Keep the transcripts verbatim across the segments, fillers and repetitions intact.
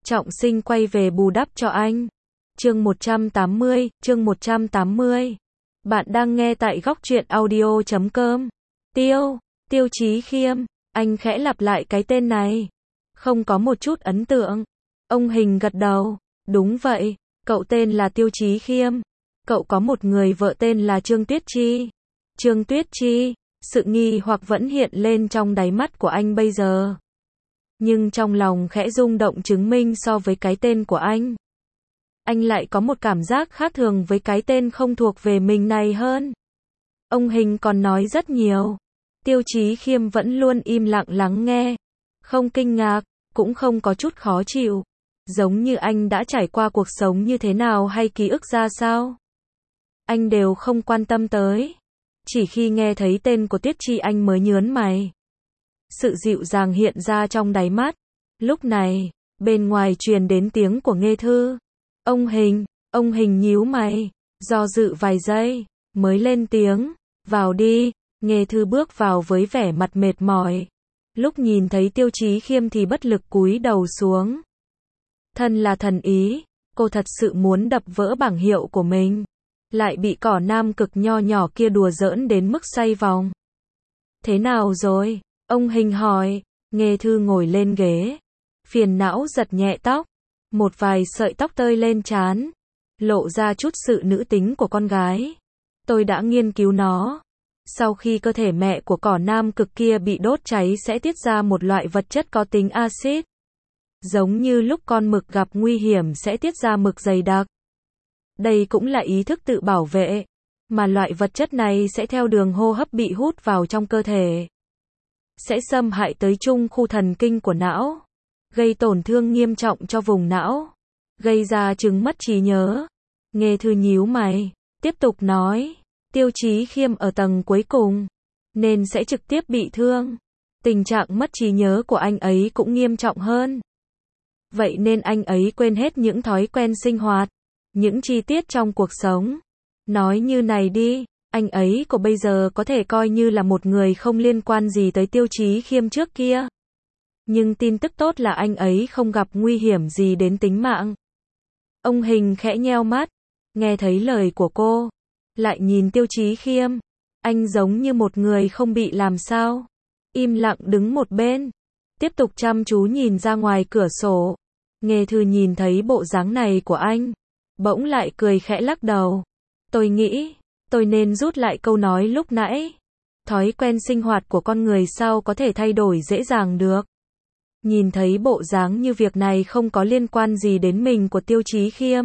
Trọng Sinh quay về bù đắp cho anh. Chương một trăm tám mươi, chương một trăm tám mươi. Bạn đang nghe tại góc truyện audio chấm com. Tiêu, Tiêu Chí Khiêm, anh khẽ lặp lại cái tên này. Không có một chút ấn tượng. Ông Hình gật đầu, đúng vậy, cậu tên là Tiêu Chí Khiêm. Cậu có một người vợ tên là Trương Tuyết Chi. Trương Tuyết Chi, sự nghi hoặc vẫn hiện lên trong đáy mắt của anh bây giờ. Nhưng trong lòng khẽ rung động chứng minh so với cái tên của anh. Anh lại có một cảm giác khác thường với cái tên không thuộc về mình này hơn. Ông Hình còn nói rất nhiều. Tiêu Chí Khiêm vẫn luôn im lặng lắng nghe. Không kinh ngạc, cũng không có chút khó chịu. Giống như anh đã trải qua cuộc sống như thế nào hay ký ức ra sao. Anh đều không quan tâm tới. Chỉ khi nghe thấy tên của Tuyết Chi anh mới nhớn mày. Sự dịu dàng hiện ra trong đáy mắt. Lúc này, bên ngoài truyền đến tiếng của Nghê Thư. Ông Hình, ông Hình nhíu mày, do dự vài giây, mới lên tiếng, vào đi. Nghê Thư bước vào với vẻ mặt mệt mỏi. Lúc nhìn thấy Tiêu Chí Khiêm thì bất lực cúi đầu xuống. Thân là thần ý, cô thật sự muốn đập vỡ bảng hiệu của mình. Lại bị cỏ nam cực nho nhỏ kia đùa giỡn đến mức xoay vòng. Thế nào rồi? Ông Hình hỏi. Nghê Thư ngồi lên ghế. Phiền não giật nhẹ tóc. Một vài sợi tóc tơi lên trán. Lộ ra chút sự nữ tính của con gái. Tôi đã nghiên cứu nó. Sau khi cơ thể mẹ của cỏ nam cực kia bị đốt cháy sẽ tiết ra một loại vật chất có tính axit. Giống như lúc con mực gặp nguy hiểm sẽ tiết ra mực dày đặc. Đây cũng là ý thức tự bảo vệ. Mà loại vật chất này sẽ theo đường hô hấp bị hút vào trong cơ thể. Sẽ xâm hại tới trung khu thần kinh của não. Gây tổn thương nghiêm trọng cho vùng não. Gây ra chứng mất trí nhớ. Nghê Thư nhíu mày. Tiếp tục nói. Tiêu Chí Khiêm ở tầng cuối cùng. Nên sẽ trực tiếp bị thương. Tình trạng mất trí nhớ của anh ấy cũng nghiêm trọng hơn. Vậy nên anh ấy quên hết những thói quen sinh hoạt. Những chi tiết trong cuộc sống. Nói như này đi, anh ấy của bây giờ có thể coi như là một người không liên quan gì tới Tiêu Chí Khiêm trước kia. Nhưng tin tức tốt là anh ấy không gặp nguy hiểm gì đến tính mạng. Ông Hình khẽ nheo mắt, nghe thấy lời của cô, lại nhìn Tiêu Chí Khiêm. Anh giống như một người không bị làm sao. Im lặng đứng một bên, tiếp tục chăm chú nhìn ra ngoài cửa sổ. Nghê Thư nhìn thấy bộ dáng này của anh, bỗng lại cười khẽ lắc đầu. Tôi nghĩ, tôi nên rút lại câu nói lúc nãy. Thói quen sinh hoạt của con người sao có thể thay đổi dễ dàng được. Nhìn thấy bộ dáng như việc này không có liên quan gì đến mình của Tiêu Chí Khiêm.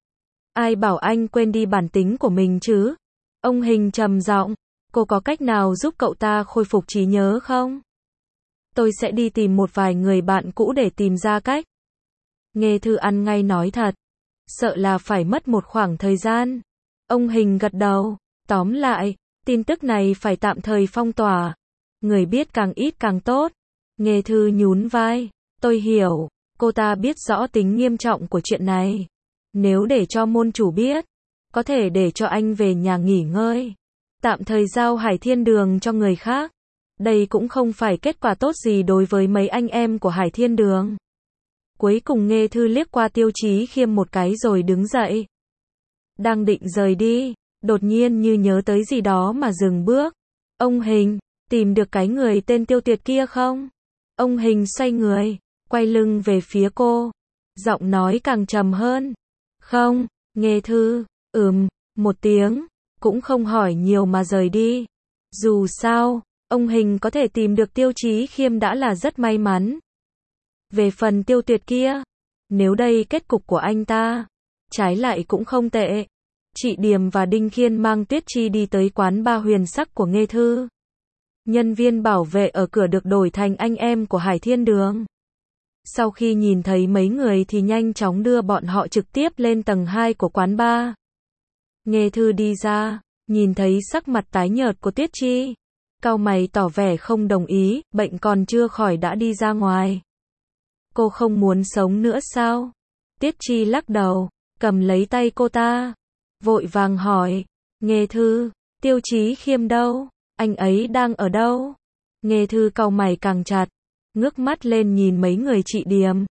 Ai bảo anh quên đi bản tính của mình chứ? Ông Hình trầm giọng, cô có cách nào giúp cậu ta khôi phục trí nhớ không? Tôi sẽ đi tìm một vài người bạn cũ để tìm ra cách. Nghê Thư ăn ngay nói thật. Sợ là phải mất một khoảng thời gian. Ông Hình gật đầu. Tóm lại, tin tức này phải tạm thời phong tỏa. Người biết càng ít càng tốt. Nghê Thư nhún vai. Tôi hiểu, cô ta biết rõ tính nghiêm trọng của chuyện này. Nếu để cho môn chủ biết, có thể để cho anh về nhà nghỉ ngơi. Tạm thời giao Hải Thiên Đường cho người khác. Đây cũng không phải kết quả tốt gì đối với mấy anh em của Hải Thiên Đường. Cuối cùng Nghê Thư liếc qua Tiêu Chí Khiêm một cái rồi đứng dậy. Đang định rời đi, đột nhiên như nhớ tới gì đó mà dừng bước. Ông Hình, tìm được cái người tên Tiêu Tuyệt kia không? Ông Hình xoay người, quay lưng về phía cô. Giọng nói càng trầm hơn. Không, Nghê Thư, ừm, một tiếng, cũng không hỏi nhiều mà rời đi. Dù sao, ông Hình có thể tìm được Tiêu Chí Khiêm đã là rất may mắn. Về phần Tiêu Tuyệt kia, nếu đây kết cục của anh ta, trái lại cũng không tệ. Chị Điềm và Đinh Khiên mang Tuyết Chi đi tới quán ba huyền sắc của Nghê Thư. Nhân viên bảo vệ ở cửa được đổi thành anh em của Hải Thiên Đường. Sau khi nhìn thấy mấy người thì nhanh chóng đưa bọn họ trực tiếp lên tầng hai của quán ba. Nghê Thư đi ra, nhìn thấy sắc mặt tái nhợt của Tuyết Chi. Cau mày tỏ vẻ không đồng ý, bệnh còn chưa khỏi đã đi ra ngoài. Cô không muốn sống nữa sao? Tuyết Chi lắc đầu, cầm lấy tay cô ta. Vội vàng hỏi, Nghê Thư, Tiêu Chí Khiêm đâu? Anh ấy đang ở đâu? Nghê Thư cau mày càng chặt, ngước mắt lên nhìn mấy người chị Điềm.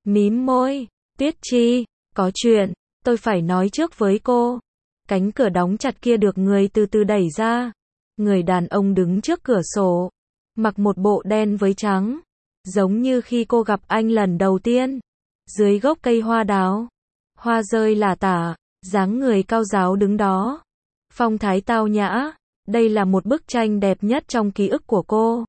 mím môi, Tuyết Chi, có chuyện, tôi phải nói trước với cô. Cánh cửa đóng chặt kia được người từ từ đẩy ra. Người đàn ông đứng trước cửa sổ, mặc một bộ đen với trắng, giống như khi cô gặp anh lần đầu tiên. Dưới gốc cây hoa đào, hoa rơi lả tả, dáng người cao ráo đứng đó. Phong thái tao nhã, đây là một bức tranh đẹp nhất trong ký ức của cô.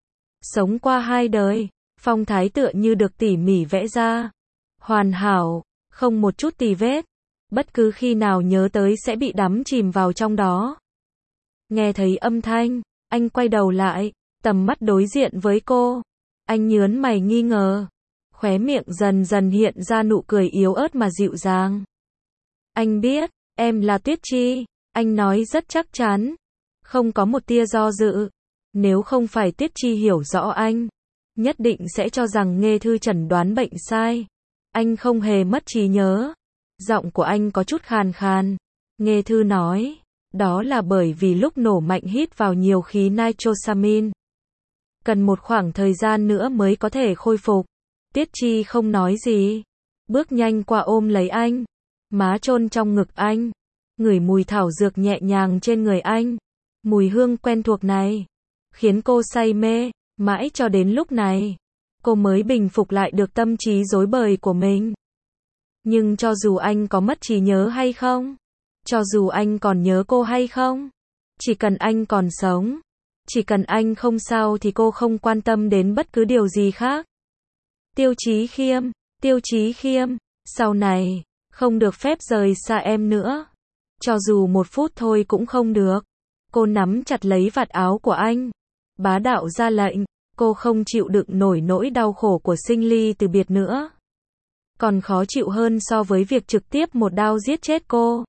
Sống qua hai đời, phong thái tựa như được tỉ mỉ vẽ ra. Hoàn hảo, không một chút tì vết. Bất cứ khi nào nhớ tới sẽ bị đắm chìm vào trong đó. Nghe thấy âm thanh, anh quay đầu lại, tầm mắt đối diện với cô. Anh nhớn mày nghi ngờ. Khóe miệng dần dần hiện ra nụ cười yếu ớt mà dịu dàng. Anh biết, em là Tuyết Chi, anh nói rất chắc chắn. Không có một tia do dự. Nếu không phải Tuyết Chi hiểu rõ anh, nhất định sẽ cho rằng nghe thư chẩn đoán bệnh sai. Anh không hề mất trí nhớ. Giọng của anh có chút khàn khàn. Nghe thư nói, đó là bởi vì lúc nổ mạnh hít vào nhiều khí nitrosamin. Cần một khoảng thời gian nữa mới có thể khôi phục. Tuyết Chi không nói gì. Bước nhanh qua ôm lấy anh. Má chôn trong ngực anh. Ngửi mùi thảo dược nhẹ nhàng trên người anh. Mùi hương quen thuộc này khiến cô say mê. Mãi cho đến lúc này, cô mới bình phục lại được tâm trí rối bời của mình. Nhưng cho dù anh có mất trí nhớ hay không, cho dù anh còn nhớ cô hay không, chỉ cần anh còn sống, chỉ cần anh không sao thì cô không quan tâm đến bất cứ điều gì khác. Tiêu Chí Khiêm, Tiêu Chí Khiêm, sau này, không được phép rời xa em nữa. Cho dù một phút thôi cũng không được. Cô nắm chặt lấy vạt áo của anh. Bá đạo ra lệnh, cô không chịu đựng nổi nỗi đau khổ của sinh ly từ biệt nữa. Còn khó chịu hơn so với việc trực tiếp một đao giết chết cô.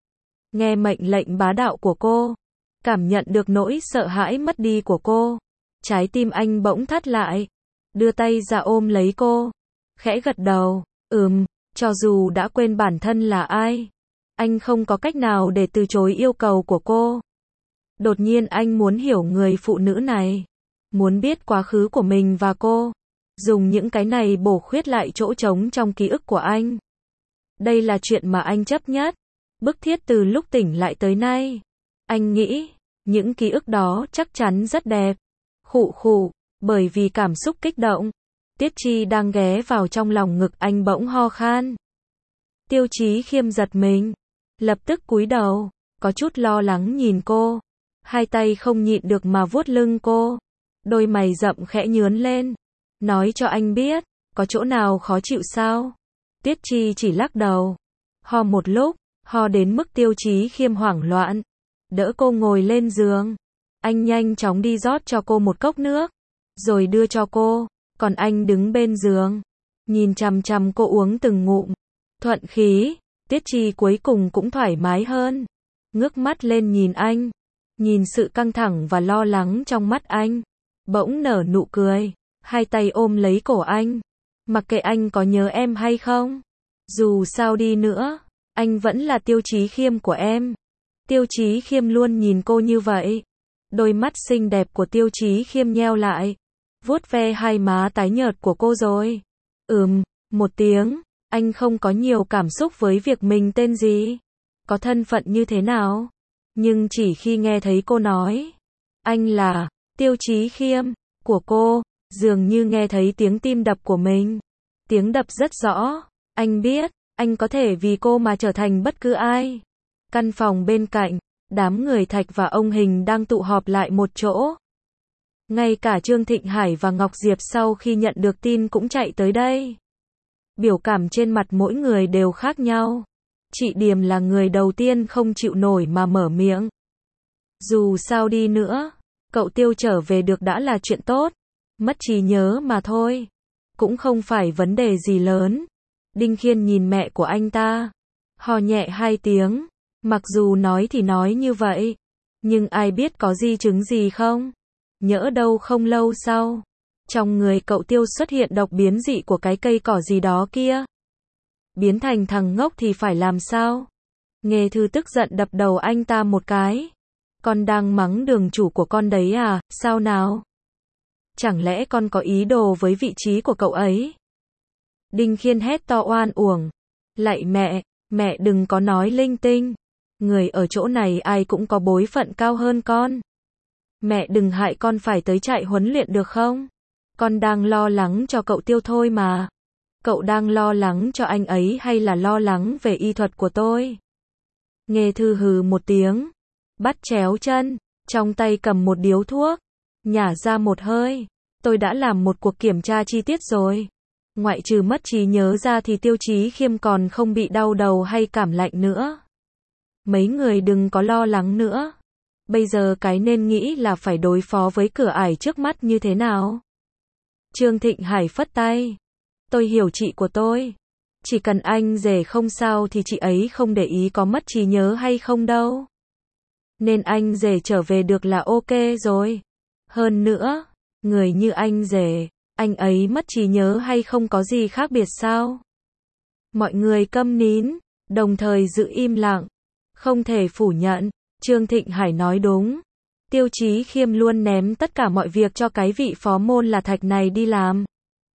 Nghe mệnh lệnh bá đạo của cô, cảm nhận được nỗi sợ hãi mất đi của cô. Trái tim anh bỗng thắt lại, đưa tay ra ôm lấy cô, khẽ gật đầu, ừm, cho dù đã quên bản thân là ai, anh không có cách nào để từ chối yêu cầu của cô. Đột nhiên anh muốn hiểu người phụ nữ này, muốn biết quá khứ của mình và cô, dùng những cái này bổ khuyết lại chỗ trống trong ký ức của anh. Đây là chuyện mà anh chấp nhất, bức thiết từ lúc tỉnh lại tới nay. Anh nghĩ, những ký ức đó chắc chắn rất đẹp. Khụ khụ, bởi vì cảm xúc kích động, Tuyết Chi đang ghé vào trong lòng ngực anh bỗng ho khan. Tiêu Chí Khiêm giật mình, lập tức cúi đầu, có chút lo lắng nhìn cô, hai tay không nhịn được mà vuốt lưng cô, đôi mày rậm khẽ nhướn lên, nói cho anh biết, có chỗ nào khó chịu sao? Tuyết Chi chỉ lắc đầu, ho một lúc, ho đến mức Tiêu Chí Khiêm hoảng loạn, đỡ cô ngồi lên giường, anh nhanh chóng đi rót cho cô một cốc nước, rồi đưa cho cô, còn anh đứng bên giường, nhìn chằm chằm cô uống từng ngụm, thuận khí. Tuyết Chi cuối cùng cũng thoải mái hơn, ngước mắt lên nhìn anh, nhìn sự căng thẳng và lo lắng trong mắt anh, bỗng nở nụ cười, hai tay ôm lấy cổ anh, mặc kệ anh có nhớ em hay không, dù sao đi nữa, anh vẫn là Tiêu Chí Khiêm của em. Tiêu Chí Khiêm luôn nhìn cô như vậy, đôi mắt xinh đẹp của Tiêu Chí Khiêm nheo lại, vuốt ve hai má tái nhợt của cô rồi, ừm, một tiếng. Anh không có nhiều cảm xúc với việc mình tên gì, có thân phận như thế nào. Nhưng chỉ khi nghe thấy cô nói, anh là Tiêu Chí Khiêm của cô, dường như nghe thấy tiếng tim đập của mình. Tiếng đập rất rõ, anh biết, anh có thể vì cô mà trở thành bất cứ ai. Căn phòng bên cạnh, đám người Thạch và ông Hình đang tụ họp lại một chỗ. Ngay cả Trương Thịnh Hải và Ngọc Diệp sau khi nhận được tin cũng chạy tới đây. Biểu cảm trên mặt mỗi người đều khác nhau. Chị Điềm là người đầu tiên không chịu nổi mà mở miệng. Dù sao đi nữa, cậu Tiêu trở về được đã là chuyện tốt. Mất trí nhớ mà thôi, cũng không phải vấn đề gì lớn. Đinh Khiên nhìn mẹ của anh ta, hò nhẹ hai tiếng. Mặc dù nói thì nói như vậy, nhưng ai biết có di chứng gì không? Nhỡ đâu không lâu sau, trong người cậu Tiêu xuất hiện độc biến dị của cái cây cỏ gì đó kia. Biến thành thằng ngốc thì phải làm sao? Nghê Thư tức giận đập đầu anh ta một cái. Con đang mắng đường chủ của con đấy à, sao nào? Chẳng lẽ con có ý đồ với vị trí của cậu ấy? Đinh Khiên hét to oan uổng. Lạy mẹ, mẹ đừng có nói linh tinh. Người ở chỗ này ai cũng có bối phận cao hơn con. Mẹ đừng hại con phải tới trại huấn luyện được không? Con đang lo lắng cho cậu Tiêu thôi mà. Cậu đang lo lắng cho anh ấy hay là lo lắng về y thuật của tôi? Nghe Thư hừ một tiếng, bắt chéo chân, trong tay cầm một điếu thuốc, nhả ra một hơi. Tôi đã làm một cuộc kiểm tra chi tiết rồi. Ngoại trừ mất trí nhớ ra thì Tiêu Chí Khiêm còn không bị đau đầu hay cảm lạnh nữa. Mấy người đừng có lo lắng nữa. Bây giờ cái nên nghĩ là phải đối phó với cửa ải trước mắt như thế nào. Trương Thịnh Hải phất tay. Tôi hiểu chị của tôi. Chỉ cần anh rể không sao thì chị ấy không để ý có mất trí nhớ hay không đâu. Nên anh rể trở về được là ok rồi. Hơn nữa, người như anh rể, anh ấy mất trí nhớ hay không có gì khác biệt sao? Mọi người câm nín, đồng thời giữ im lặng. Không thể phủ nhận, Trương Thịnh Hải nói đúng. Tiêu Chí Khiêm luôn ném tất cả mọi việc cho cái vị phó môn là Thạch này đi làm.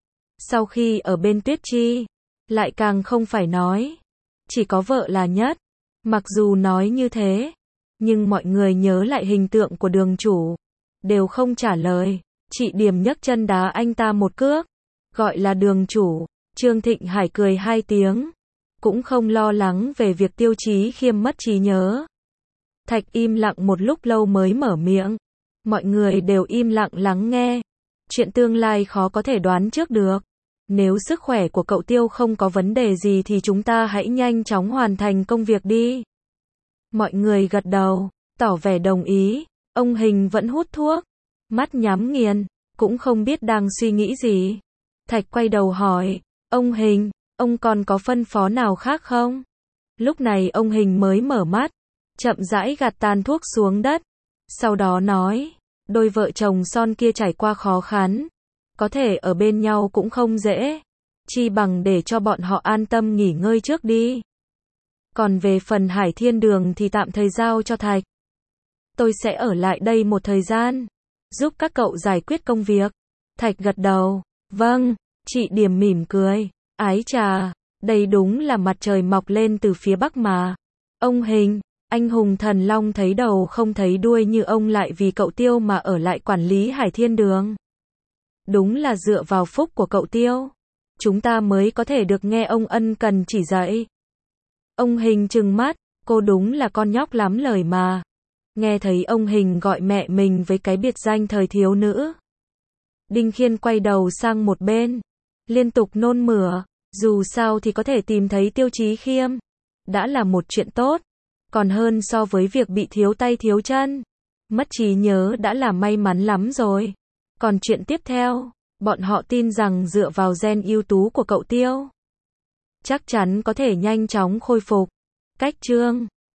Sau khi ở bên Tuyết Chi, lại càng không phải nói. Chỉ có vợ là nhất. Mặc dù nói như thế, nhưng mọi người nhớ lại hình tượng của đường chủ. Đều không trả lời. Chị Điểm nhấc chân đá anh ta một cước. Gọi là đường chủ. Trương Thịnh Hải cười hai tiếng. Cũng không lo lắng về việc Tiêu Chí Khiêm mất trí nhớ. Thạch im lặng một lúc lâu mới mở miệng. Mọi người đều im lặng lắng nghe. Chuyện tương lai khó có thể đoán trước được. Nếu sức khỏe của cậu Tiêu không có vấn đề gì thì chúng ta hãy nhanh chóng hoàn thành công việc đi. Mọi người gật đầu, tỏ vẻ đồng ý. Ông Hình vẫn hút thuốc, mắt nhắm nghiền, cũng không biết đang suy nghĩ gì. Thạch quay đầu hỏi, ông Hình, ông còn có phân phó nào khác không? Lúc này ông Hình mới mở mắt, chậm rãi gạt tàn thuốc xuống đất. Sau đó nói, đôi vợ chồng son kia trải qua khó khăn. Có thể ở bên nhau cũng không dễ. Chi bằng để cho bọn họ an tâm nghỉ ngơi trước đi. Còn về phần Hải Thiên Đường thì tạm thời giao cho Thạch. Tôi sẽ ở lại đây một thời gian, giúp các cậu giải quyết công việc. Thạch gật đầu, vâng. Chị Điểm mỉm cười, ái chà, đây đúng là mặt trời mọc lên từ phía bắc mà. Ông Hình, anh hùng thần long thấy đầu không thấy đuôi như ông lại vì cậu Tiêu mà ở lại quản lý Hải Thiên Đường. Đúng là dựa vào phúc của cậu Tiêu, chúng ta mới có thể được nghe ông ân cần chỉ dạy. Ông Hình trừng mắt, cô đúng là con nhóc lắm lời mà. Nghe thấy ông Hình gọi mẹ mình với cái biệt danh thời thiếu nữ. Đinh Khiên quay đầu sang một bên, liên tục nôn mửa, dù sao thì có thể tìm thấy Tiêu Chí Khiêm. Đã là một chuyện tốt, còn hơn so với việc bị thiếu tay thiếu chân. Mất trí nhớ đã là may mắn lắm rồi. Còn chuyện tiếp theo, bọn họ tin rằng dựa vào gen ưu tú của cậu Tiêu, chắc chắn có thể nhanh chóng khôi phục. Cách chương